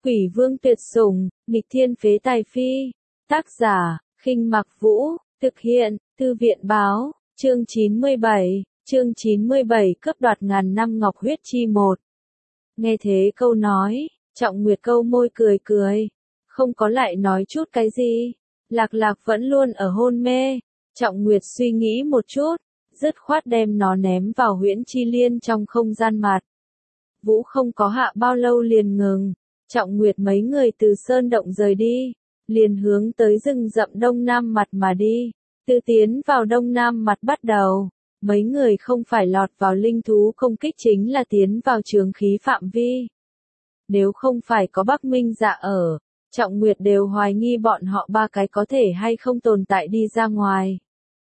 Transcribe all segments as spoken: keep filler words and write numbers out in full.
Quỷ vương tuyệt sủng, nghịch thiên phế tài phi. Tác giả, Khinh Mặc Vũ, thực hiện, Thư viện báo, chương chín mươi bảy, chương chín mươi bảy cướp đoạt ngàn năm ngọc huyết chi một. Nghe thế câu nói, Trọng Nguyệt câu môi cười cười, không có lại nói chút cái gì. Lạc Lạc vẫn luôn ở hôn mê, Trọng Nguyệt suy nghĩ một chút, dứt khoát đem nó ném vào huyễn chi liên trong không gian mặt. Vũ không có hạ bao lâu liền ngừng, Trọng Nguyệt mấy người từ sơn động rời đi, liền hướng tới rừng rậm đông nam mặt mà đi. Từ tiến vào đông nam mặt bắt đầu, mấy người không phải lọt vào linh thú công kích chính là tiến vào trường khí phạm vi. Nếu không phải có Bắc Minh Dạ ở, Trọng Nguyệt đều hoài nghi bọn họ ba cái có thể hay không tồn tại đi ra ngoài.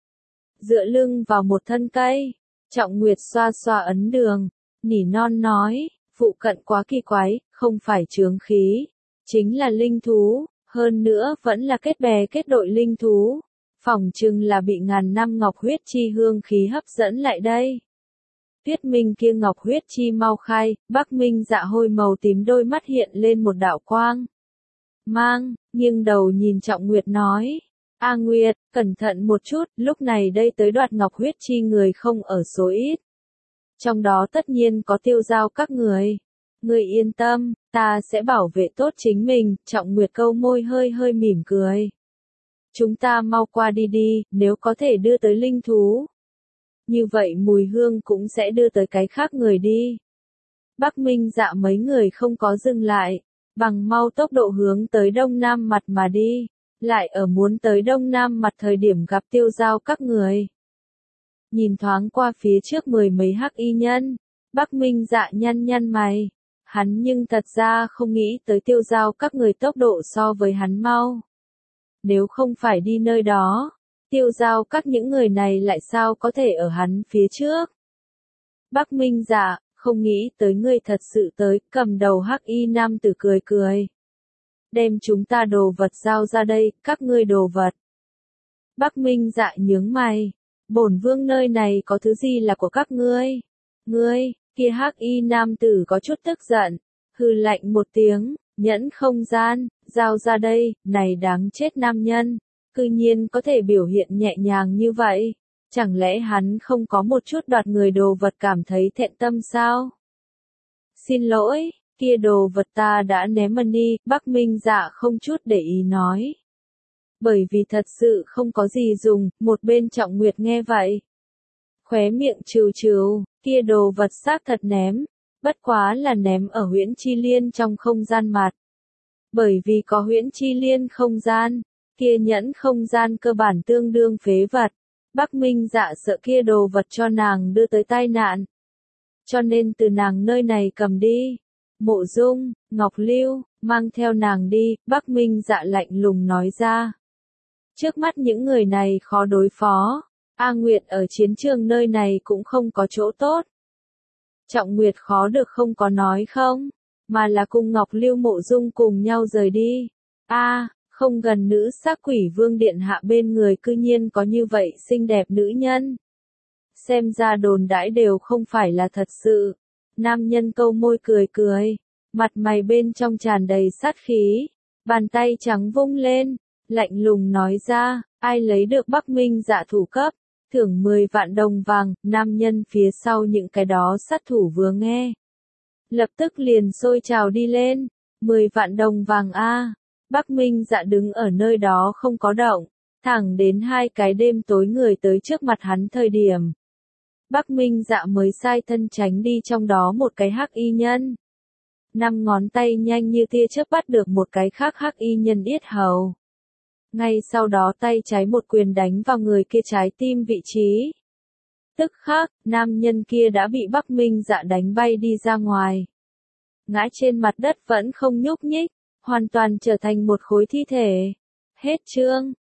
Dựa lưng vào một thân cây, Trọng Nguyệt xoa xoa ấn đường, nỉ non nói, phụ cận quá kỳ quái, không phải chướng khí, chính là linh thú, hơn nữa vẫn là kết bè kết đội linh thú. Phỏng chừng là bị ngàn năm ngọc huyết chi hương khí hấp dẫn lại đây. Tuyết Minh kia ngọc huyết chi mau khai, Bắc Minh Dạ hôi màu tím đôi mắt hiện lên một đạo quang. Mang, nghiêng đầu nhìn Trọng Nguyệt nói, A Nguyệt, cẩn thận một chút, lúc này đây tới đoạt ngọc huyết chi người không ở số ít. Trong đó tất nhiên có Tiêu Giao các người. Người yên tâm, ta sẽ bảo vệ tốt chính mình, Trọng Nguyệt câu môi hơi hơi mỉm cười. Chúng ta mau qua đi đi, nếu có thể đưa tới linh thú. Như vậy mùi hương cũng sẽ đưa tới cái khác người đi. Bắc Minh Dạ mấy người không có dừng lại, bằng mau tốc độ hướng tới đông nam mặt mà đi, lại ở muốn tới đông nam mặt thời điểm gặp Tiêu Giao các người. Nhìn thoáng qua phía trước mười mấy hắc y nhân, Bắc Minh Dạ nhăn nhăn mày, hắn nhưng thật ra không nghĩ tới Tiêu Giao các người tốc độ so với hắn mau. Nếu không phải đi nơi đó, Tiêu Giao các những người này lại sao có thể ở hắn phía trước. Bắc Minh Dạ, không nghĩ tới ngươi thật sự tới, cầm đầu hắc y nam tử cười cười. Đem chúng ta đồ vật giao ra đây, các ngươi đồ vật. Bắc Minh Dạ nhướng mày, bổn vương nơi này có thứ gì là của các ngươi? Ngươi, kia hắc y nam tử có chút tức giận, hừ lạnh một tiếng, nhẫn không gian, giao ra đây, này đáng chết nam nhân, cư nhiên có thể biểu hiện nhẹ nhàng như vậy, chẳng lẽ hắn không có một chút đoạt người đồ vật cảm thấy thẹn tâm sao? Xin lỗi, kia đồ vật ta đã ném mà đi, Bắc Minh Dạ không chút để ý nói. Bởi vì thật sự không có gì dùng, một bên Trọng Nguyệt nghe vậy. Khóe miệng trừ trừ, kia đồ vật xác thật ném, bất quá là ném ở huyễn chi liên trong không gian mặt. Bởi vì có huyễn chi liên không gian, kia nhẫn không gian cơ bản tương đương phế vật. Bắc Minh Dạ sợ kia đồ vật cho nàng đưa tới tai nạn. Cho nên từ nàng nơi này cầm đi. Mộ Dung, Ngọc Lưu, mang theo nàng đi, Bắc Minh Dạ lạnh lùng nói ra. Trước mắt những người này khó đối phó, A Nguyệt ở chiến trường nơi này cũng không có chỗ tốt. Trọng Nguyệt khó được không có nói không, mà là cùng Ngọc Lưu Mộ Dung cùng nhau rời đi. A, à, không gần nữ sắc quỷ vương điện hạ bên người cư nhiên có như vậy xinh đẹp nữ nhân. Xem ra đồn đãi đều không phải là thật sự. Nam nhân câu môi cười cười, mặt mày bên trong tràn đầy sát khí, bàn tay trắng vung lên, lạnh lùng nói ra, ai lấy được Bắc Minh Dạ thủ cấp, thưởng mười vạn đồng vàng. Nam nhân phía sau những cái đó sát thủ vừa nghe, lập tức liền sôi trào đi lên, mười vạn đồng vàng a. Bắc Minh Dạ đứng ở nơi đó không có động, thẳng đến hai cái đêm tối người tới trước mặt hắn thời điểm. Bắc Minh Dạ mới sai thân tránh đi trong đó một cái hắc y nhân. Năm ngón tay nhanh như tia chớp bắt được một cái khác hắc y nhân yết hầu. Ngay sau đó tay trái một quyền đánh vào người kia trái tim vị trí. Tức khắc, nam nhân kia đã bị Bắc Minh Dạ đánh bay đi ra ngoài. Ngã trên mặt đất vẫn không nhúc nhích, hoàn toàn trở thành một khối thi thể. Hết chương.